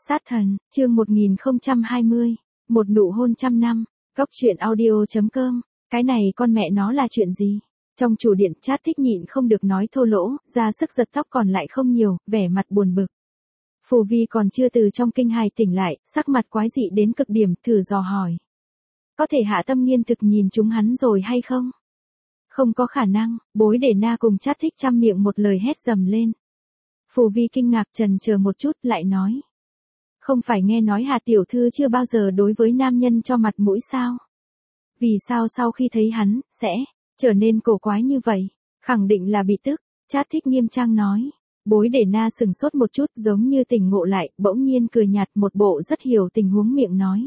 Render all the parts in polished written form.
Sát thần, chương 1020, một nụ hôn trăm năm, Cốc truyện audio.com, cái này con mẹ nó là chuyện gì? Trong chủ điện chat thích nhịn không được nói thô lỗ, ra sức giật tóc còn lại không nhiều, vẻ mặt buồn bực. Phù Vi còn chưa từ trong kinh hài tỉnh lại, sắc mặt quái dị đến cực điểm, thử dò hỏi. Có thể Hạ Tâm Nghiên thực nhìn chúng hắn rồi hay không? Không có khả năng, Bối Để Na cùng chat thích trăm miệng một lời hét dầm lên. Phù Vi kinh ngạc chần chờ một chút lại nói. Không phải nghe nói Hà tiểu thư chưa bao giờ đối với nam nhân cho mặt mũi sao? Vì sao sau khi thấy hắn, sẽ trở nên cổ quái như vậy? Khẳng định là bị tức, chat thích nghiêm trang nói. Bối Để Na sừng sốt một chút giống như tỉnh ngộ lại, bỗng nhiên cười nhạt một bộ rất hiểu tình huống miệng nói.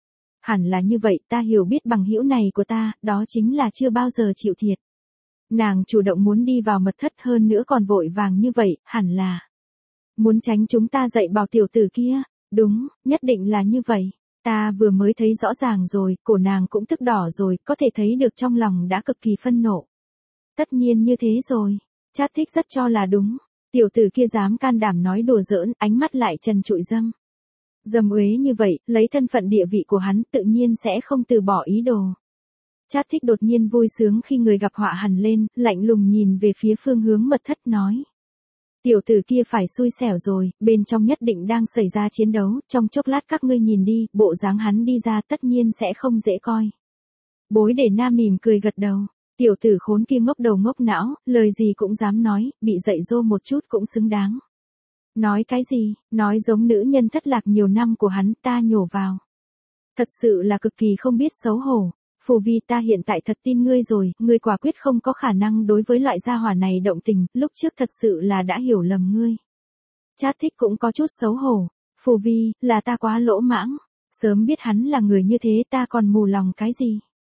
Hẳn là như vậy, ta hiểu biết bằng hữu này của ta, đó chính là chưa bao giờ chịu thiệt. Nàng chủ động muốn đi vào mật thất hơn nữa còn vội vàng như vậy, hẳn là muốn tránh chúng ta dạy bảo tiểu tử kia. Đúng, nhất định là như vậy. Ta vừa mới thấy rõ ràng rồi, cổ nàng cũng tức đỏ rồi, có thể thấy được trong lòng đã cực kỳ phân nộ. Tất nhiên như thế rồi. Chat thích rất cho là đúng. Tiểu tử kia dám can đảm nói đùa giỡn, ánh mắt lại trần trụi dâm. Dâm uế như vậy, lấy thân phận địa vị của hắn tự nhiên sẽ không từ bỏ ý đồ. Chat thích đột nhiên vui sướng khi người gặp họa hằn lên, lạnh lùng nhìn về phía phương hướng mật thất nói. Tiểu tử kia phải xui xẻo rồi, bên trong nhất định đang xảy ra chiến đấu, trong chốc lát các ngươi nhìn đi, bộ dáng hắn đi ra tất nhiên sẽ không dễ coi. Bối Để Na mỉm cười gật đầu, tiểu tử khốn kia ngốc đầu ngốc não, lời gì cũng dám nói, bị dạy dỗ một chút cũng xứng đáng. Nói cái gì, nói giống nữ nhân thất lạc nhiều năm của hắn ta nhổ vào. Thật sự là cực kỳ không biết xấu hổ. Phù Vi ta hiện tại thật tin ngươi rồi, ngươi quả quyết không có khả năng đối với loại gia hỏa này động tình, lúc trước thật sự là đã hiểu lầm ngươi. Chat thích cũng có chút xấu hổ. Phù Vi, là ta quá lỗ mãng, sớm biết hắn là người như thế ta còn mù lòng cái gì.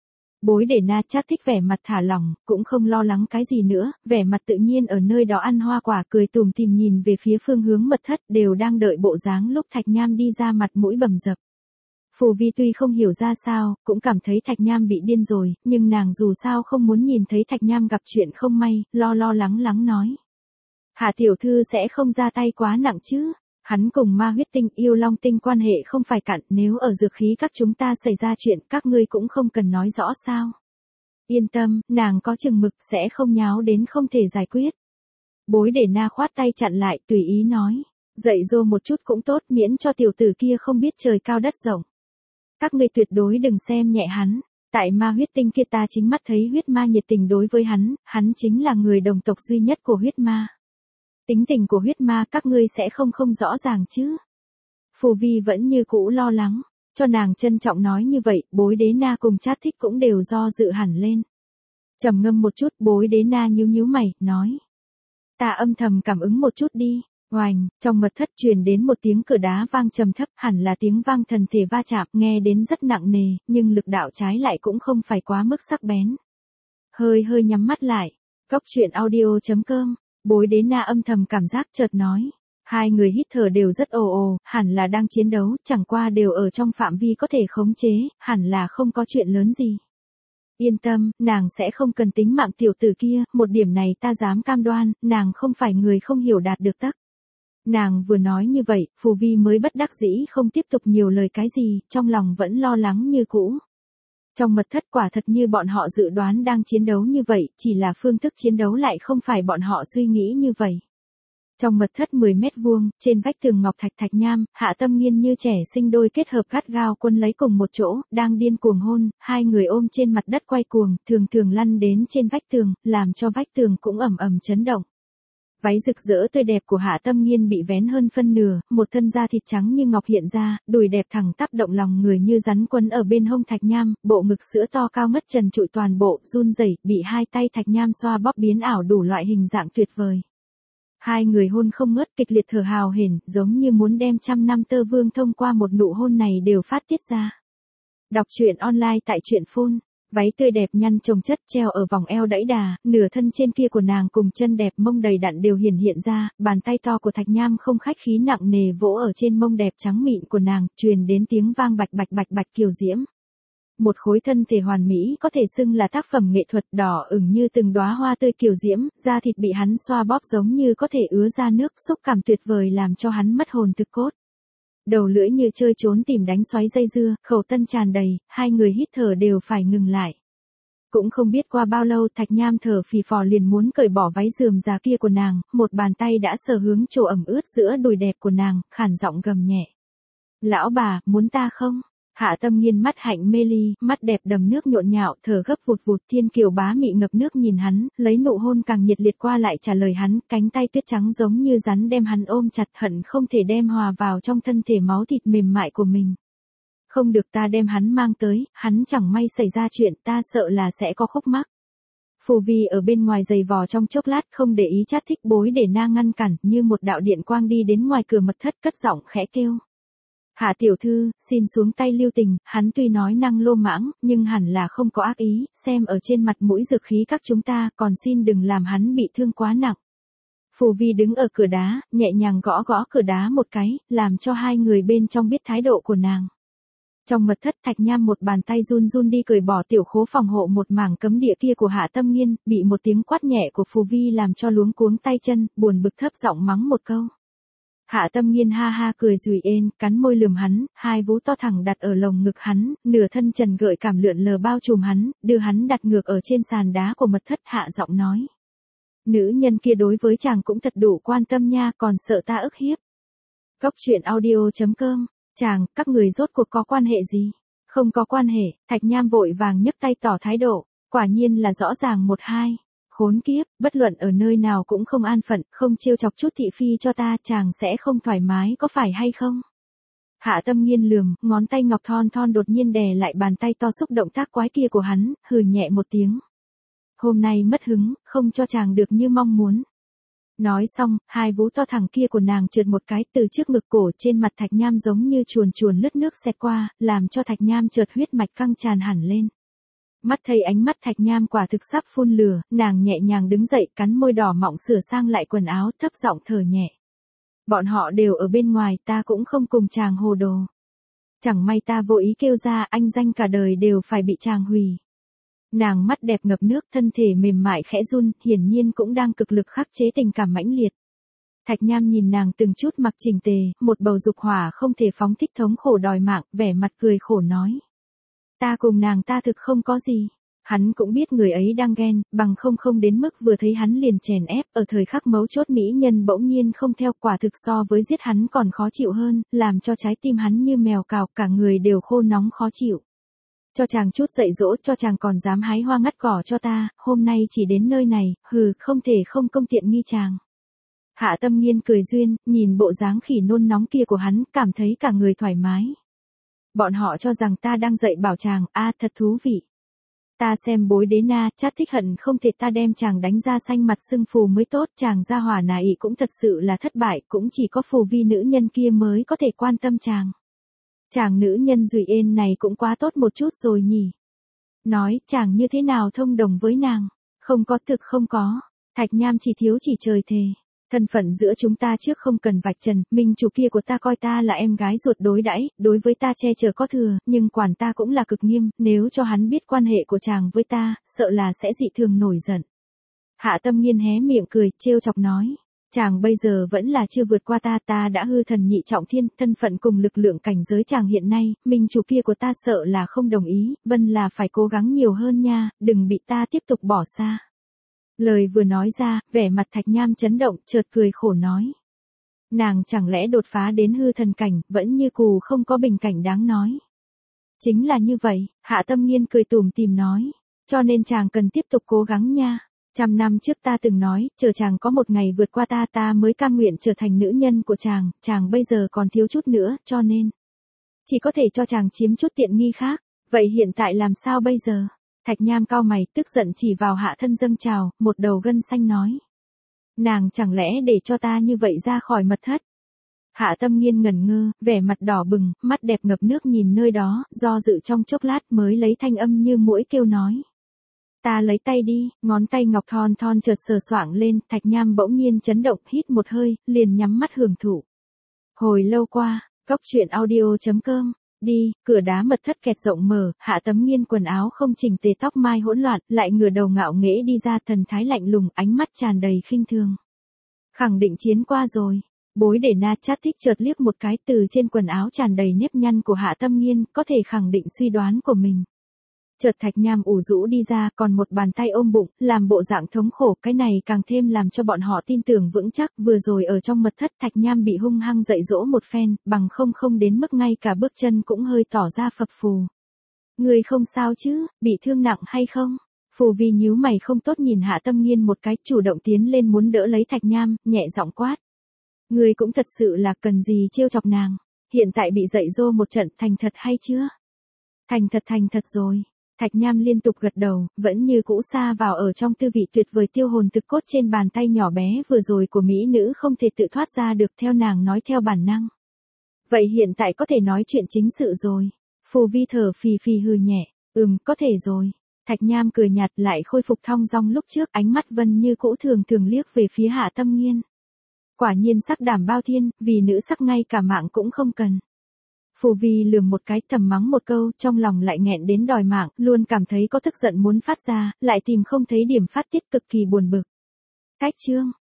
Bối Để Na chat thích vẻ mặt thả lỏng, cũng không lo lắng cái gì nữa, vẻ mặt tự nhiên ở nơi đó ăn hoa quả cười tủm tỉm nhìn về phía phương hướng mật thất đều đang đợi bộ dáng lúc Thạch Nham đi ra mặt mũi bầm dập. Phù Vi tuy không hiểu ra sao, cũng cảm thấy Thạch Nham bị điên rồi, nhưng nàng dù sao không muốn nhìn thấy Thạch Nham gặp chuyện không may, lo lắng nói. Hạ tiểu thư sẽ không ra tay quá nặng chứ, hắn cùng ma huyết tinh yêu long tinh quan hệ không phải cặn, nếu ở dược khí các chúng ta xảy ra chuyện các ngươi cũng không cần nói rõ sao. Yên tâm, nàng có chừng mực sẽ không nháo đến không thể giải quyết. Bối Để Na khoát tay chặn lại tùy ý nói, dạy dỗ một chút cũng tốt miễn cho tiểu tử kia không biết trời cao đất rộng. Các ngươi tuyệt đối đừng xem nhẹ hắn, tại ma huyết tinh kia ta chính mắt thấy huyết ma nhiệt tình đối với hắn chính là người đồng tộc duy nhất của huyết ma. Tính tình của huyết ma các ngươi sẽ không rõ ràng chứ. Phù Vi vẫn như cũ lo lắng, cho nàng trân trọng nói như vậy, Bối Đế Na cùng chat thích cũng đều do dự hẳn lên. Trầm ngâm một chút Bối Đế Na nhíu mày, nói. Ta âm thầm cảm ứng một chút đi. Oành, trong mật thất truyền đến một tiếng cửa đá vang trầm thấp, hẳn là tiếng vang thần thể va chạm, nghe đến rất nặng nề, nhưng lực đạo trái lại cũng không phải quá mức sắc bén. Hơi nhắm mắt lại. Cốc truyện audio.com, Bối Đế Na âm thầm cảm giác chợt nói. Hai người hít thở đều rất ồ, hẳn là đang chiến đấu, chẳng qua đều ở trong phạm vi có thể khống chế, hẳn là không có chuyện lớn gì. Yên tâm, nàng sẽ không cần tính mạng tiểu tử kia, một điểm này ta dám cam đoan, nàng không phải người không hiểu đạt được tắc. Nàng vừa nói như vậy, Phù Vi mới bất đắc dĩ không tiếp tục nhiều lời cái gì, trong lòng vẫn lo lắng như cũ. Trong mật thất quả thật như bọn họ dự đoán đang chiến đấu như vậy, chỉ là phương thức chiến đấu lại không phải bọn họ suy nghĩ như vậy. Trong mật thất 10 mét vuông, trên vách tường ngọc thạch Thạch Nham, Hạ Tâm Nghiên như trẻ sinh đôi kết hợp gắt gao quân lấy cùng một chỗ, đang điên cuồng hôn, hai người ôm trên mặt đất quay cuồng, thường lăn đến trên vách tường, làm cho vách tường cũng ầm chấn động. Váy rực rỡ tươi đẹp của Hạ Tâm Nghiên bị vén hơn phân nửa, một thân da thịt trắng như ngọc hiện ra, đùi đẹp thẳng tắp động lòng người như rắn quấn ở bên hông Thạch Nham, bộ ngực sữa to cao ngất trần trụi toàn bộ, run rẩy, bị hai tay Thạch Nham xoa bóp biến ảo đủ loại hình dạng tuyệt vời. Hai người hôn không ngớt, kịch liệt thở hào hển, giống như muốn đem trăm năm tơ vương thông qua một nụ hôn này đều phát tiết ra. Đọc truyện online tại truyện phun. Váy tươi đẹp nhăn chồng chất treo ở vòng eo đẫy đà, nửa thân trên kia của nàng cùng chân đẹp mông đầy đặn đều hiện ra, bàn tay to của Thạch Nham không khách khí nặng nề vỗ ở trên mông đẹp trắng mịn của nàng, truyền đến tiếng vang bạch kiều diễm. Một khối thân thể hoàn mỹ có thể xưng là tác phẩm nghệ thuật, đỏ ửng như từng đóa hoa tươi kiều diễm, da thịt bị hắn xoa bóp giống như có thể ứa ra nước, xúc cảm tuyệt vời làm cho hắn mất hồn thực cốt. Đầu lưỡi như chơi trốn tìm đánh xoáy dây dưa, khẩu tân tràn đầy, hai người hít thở đều phải ngừng lại. Cũng không biết qua bao lâu Thạch Nham thở phì phò liền muốn cởi bỏ váy rườm rà kia của nàng, một bàn tay đã sờ hướng chỗ ẩm ướt giữa đùi đẹp của nàng, khản giọng gầm nhẹ. Lão bà, muốn ta không? Hạ Tâm Nghiên mắt hạnh mê ly, mắt đẹp đầm nước nhộn nhạo, thở gấp vụt vụt, Thiên Kiều bá mị ngập nước nhìn hắn, lấy nụ hôn càng nhiệt liệt qua lại trả lời hắn, cánh tay tuyết trắng giống như rắn đem hắn ôm chặt, hận không thể đem hòa vào trong thân thể máu thịt mềm mại của mình. Không được, ta đem hắn mang tới, hắn chẳng may xảy ra chuyện, ta sợ là sẽ có khúc mắc. Phù Vi ở bên ngoài giày vò trong chốc lát, không để ý Trác Thích Bối để na ngăn cản, như một đạo điện quang đi đến ngoài cửa mật thất, cất giọng khẽ kêu. Hạ tiểu thư, xin xuống tay lưu tình, hắn tuy nói năng lô mãng, nhưng hẳn là không có ác ý, xem ở trên mặt mũi dược khí các chúng ta, còn xin đừng làm hắn bị thương quá nặng. Phù Vi đứng ở cửa đá, nhẹ nhàng gõ gõ cửa đá một cái, làm cho hai người bên trong biết thái độ của nàng. Trong mật thất, Thạch Nham một bàn tay run run đi cởi bỏ tiểu khố phòng hộ một mảng cấm địa kia của Hạ Tâm Nghiên, bị một tiếng quát nhẹ của Phù Vi làm cho luống cuống tay chân, buồn bực thấp giọng mắng một câu. Hạ Tâm Nghiên ha ha cười rùi ên, cắn môi lườm hắn, hai vú to thẳng đặt ở lồng ngực hắn, nửa thân trần gợi cảm lượn lờ bao trùm hắn, đưa hắn đặt ngược ở trên sàn đá của mật thất, hạ giọng nói. Nữ nhân kia đối với chàng cũng thật đủ quan tâm nha, còn sợ ta ức hiếp. Cốc truyện audio.com, chàng, các người rốt cuộc có quan hệ gì? Không có quan hệ, Thạch Nham vội vàng nhấc tay tỏ thái độ, quả nhiên là rõ ràng một hai. Khốn kiếp, bất luận ở nơi nào cũng không an phận, không trêu chọc chút thị phi cho ta, chàng sẽ không thoải mái có phải hay không? Hạ Tâm Nghiên lườm, ngón tay ngọc thon thon đột nhiên đè lại bàn tay to xúc động tác quái kia của hắn, hừ nhẹ một tiếng. Hôm nay mất hứng, không cho chàng được như mong muốn. Nói xong, hai vú to thẳng kia của nàng trượt một cái từ trước ngực cổ trên mặt Thạch Nham giống như chuồn chuồn lướt nước xẹt qua, làm cho Thạch Nham chợt huyết mạch căng tràn hẳn lên. Mắt thấy ánh mắt Thạch Nham quả thực sắp phun lửa, nàng nhẹ nhàng đứng dậy, cắn môi đỏ mọng sửa sang lại quần áo, thấp giọng thở nhẹ. Bọn họ đều ở bên ngoài, ta cũng không cùng chàng hồ đồ. Chẳng may ta vô ý kêu ra, anh danh cả đời đều phải bị chàng hủy. Nàng mắt đẹp ngập nước, thân thể mềm mại khẽ run, hiển nhiên cũng đang cực lực khắc chế tình cảm mãnh liệt. Thạch Nham nhìn nàng từng chút mặc chỉnh tề, một bầu dục hỏa không thể phóng thích thống khổ đòi mạng, vẻ mặt cười khổ nói. Ta cùng nàng ta thực không có gì. Hắn cũng biết người ấy đang ghen, bằng không đến mức vừa thấy hắn liền chèn ép, ở thời khắc mấu chốt mỹ nhân bỗng nhiên không theo, quả thực so với giết hắn còn khó chịu hơn, làm cho trái tim hắn như mèo cào, cả người đều khô nóng khó chịu. Cho chàng chút dạy dỗ, cho chàng còn dám hái hoa ngắt cỏ cho ta, hôm nay chỉ đến nơi này, không thể không công tiện nghi chàng. Hạ Tâm Nghiên cười duyên, nhìn bộ dáng khỉ nôn nóng kia của hắn, cảm thấy cả người thoải mái. Bọn họ cho rằng ta đang dạy bảo chàng, thật thú vị. Ta xem bối đế na, Trác Thích hận không thể ta đem chàng đánh ra xanh mặt sưng phù mới tốt, chàng gia hỏa này cũng thật sự là thất bại, cũng chỉ có Phù Vi nữ nhân kia mới có thể quan tâm chàng. Chàng nữ nhân Dùi Ên này cũng quá tốt một chút rồi nhỉ. Nói, chàng như thế nào thông đồng với nàng? Không có, thực không có. Thạch Nham chỉ thiếu chỉ trời thề. Thân phận giữa chúng ta trước không cần vạch trần, minh chủ kia của ta coi ta là em gái ruột đối đãi, đối với ta che chở có thừa, nhưng quản ta cũng là cực nghiêm, nếu cho hắn biết quan hệ của chàng với ta, sợ là sẽ dị thường nổi giận. Hạ Tâm Nghiên hé miệng cười, trêu chọc nói. Chàng bây giờ vẫn là chưa vượt qua ta, ta đã hư thần nhị trọng thiên, thân phận cùng lực lượng cảnh giới chàng hiện nay, minh chủ kia của ta sợ là không đồng ý, Vân là phải cố gắng nhiều hơn nha, đừng bị ta tiếp tục bỏ xa. Lời vừa nói ra, vẻ mặt Thạch Nham chấn động, chợt cười khổ nói. Nàng chẳng lẽ đột phá đến hư thần cảnh, vẫn như cù không có bình cảnh đáng nói. Chính là như vậy, Hạ Tâm Nghiên cười tủm tỉm nói, cho nên chàng cần tiếp tục cố gắng nha. 100 năm trước ta từng nói, chờ chàng có một ngày vượt qua ta mới cam nguyện trở thành nữ nhân của chàng bây giờ còn thiếu chút nữa, cho nên chỉ có thể cho chàng chiếm chút tiện nghi khác. Vậy hiện tại làm sao bây giờ? Thạch Nham cau mày, tức giận chỉ vào hạ thân dâng trào, một đầu gân xanh nói. Nàng chẳng lẽ để cho ta như vậy ra khỏi mật thất? Hạ Tâm Nghiên ngẩn ngơ, vẻ mặt đỏ bừng, mắt đẹp ngập nước nhìn nơi đó, do dự trong chốc lát mới lấy thanh âm như muỗi kêu nói. Ta lấy tay đi, ngón tay ngọc thon thon chợt sờ soạng lên, Thạch Nham bỗng nhiên chấn động, hít một hơi, liền nhắm mắt hưởng thụ. Hồi lâu qua, cốc truyện audio.com, đi, cửa đá mật thất kẹt rộng mở, Hạ Tâm Nghiên quần áo không chỉnh tề, tóc mai hỗn loạn, lại ngửa đầu ngạo nghễ đi ra, thần thái lạnh lùng, ánh mắt tràn đầy khinh thường. Khẳng định chiến qua rồi. Bối để na chát thích chợt liếc một cái từ trên quần áo tràn đầy nếp nhăn của Hạ Tâm Nghiên, có thể khẳng định suy đoán của mình. Chợt Thạch Nham ủ rũ đi ra, còn một bàn tay ôm bụng, làm bộ dạng thống khổ, cái này càng thêm làm cho bọn họ tin tưởng vững chắc, vừa rồi ở trong mật thất Thạch Nham bị hung hăng dạy dỗ một phen, bằng không đến mức ngay cả bước chân cũng hơi tỏ ra phập phù. Người không sao chứ, bị thương nặng hay không? Phù Vi nhíu mày không tốt nhìn Hạ Tâm Nghiên một cái, chủ động tiến lên muốn đỡ lấy Thạch Nham, nhẹ giọng quát. Người cũng thật sự là cần gì trêu chọc nàng, hiện tại bị dạy dỗ một trận, thành thật hay chưa? Thành thật rồi. Thạch Nham liên tục gật đầu, vẫn như cũ xa vào ở trong tư vị tuyệt vời tiêu hồn thực cốt trên bàn tay nhỏ bé vừa rồi của mỹ nữ không thể tự thoát ra được, theo nàng nói theo bản năng. Vậy hiện tại có thể nói chuyện chính sự rồi. Phù Vi thở phì phì hừ nhẹ, có thể rồi. Thạch Nham cười nhạt lại khôi phục thong dong lúc trước, ánh mắt vẫn như cũ thường liếc về phía Hạ Tâm Nghiên. Quả nhiên sắc đảm bao thiên, vì nữ sắc ngay cả mạng cũng không cần. Phù Vi lườm một cái, thầm mắng một câu, trong lòng lại nghẹn đến đòi mạng, luôn cảm thấy có tức giận muốn phát ra, lại tìm không thấy điểm phát tiết, cực kỳ buồn bực. Cách chương